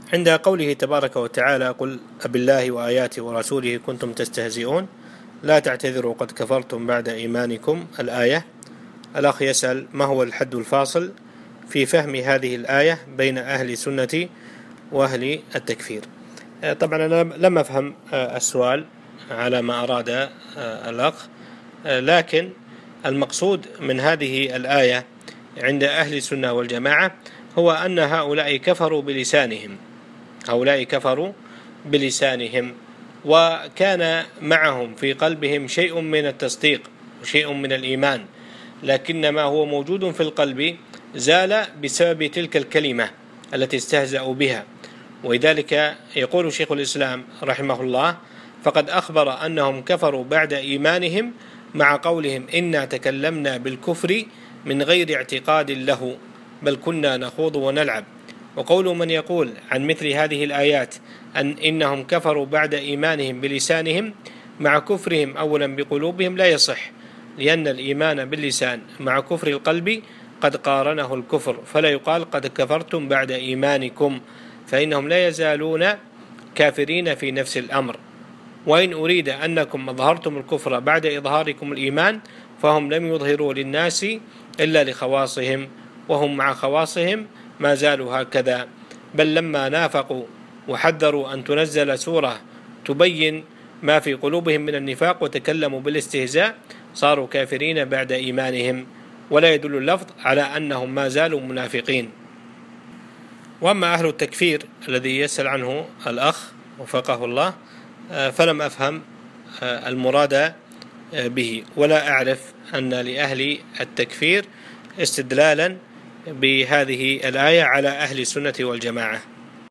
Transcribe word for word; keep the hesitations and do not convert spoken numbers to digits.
عند قوله تبارك وتعالى: قل أبالله وآياته ورسوله كنتم تستهزئون لا تعتذروا قد كفرتم بعد إيمانكم. الآية. الأخ يسأل: ما هو الحد الفاصل في فهم هذه الآية بين أهل السنة وأهل التكفير؟ طبعا أنا لم أفهم السؤال على ما أراد الأخ، لكن المقصود من هذه الآية عند أهل السنة والجماعة هو أن هؤلاء كفروا بلسانهم هؤلاء كفروا بلسانهم وكان معهم في قلبهم شيء من التصديق وشيء من الإيمان، لكن ما هو موجود في القلب زال بسبب تلك الكلمة التي استهزأوا بها. ولذلك يقول شيخ الإسلام رحمه الله: فقد أخبر أنهم كفروا بعد إيمانهم مع قولهم إنا تكلمنا بالكفر من غير اعتقاد له بل كنا نخوض ونلعب. وقول من يقول عن مثل هذه الآيات أن إنهم كفروا بعد إيمانهم بلسانهم مع كفرهم أولا بقلوبهم لا يصح، لأن الإيمان باللسان مع كفر القلب قد قارنه الكفر، فلا يقال قد كفرتم بعد إيمانكم، فإنهم لا يزالون كافرين في نفس الأمر. وإن أريد أنكم أظهرتم الكفر بعد إظهاركم الإيمان فهم لم يظهروا للناس إلا لخواصهم، وهم مع خواصهم ما زالوا هكذا، بل لما نافقوا وحذروا أن تنزل سورة تبين ما في قلوبهم من النفاق وتكلموا بالاستهزاء صاروا كافرين بعد إيمانهم، ولا يدل اللفظ على أنهم ما زالوا منافقين. وأما أهل التكفير الذي يسأل عنه الأخ وفقه الله فلم أفهم المراد به، ولا أعرف أن لأهل التكفير استدلالا بهذه الآية على أهل السنة والجماعة.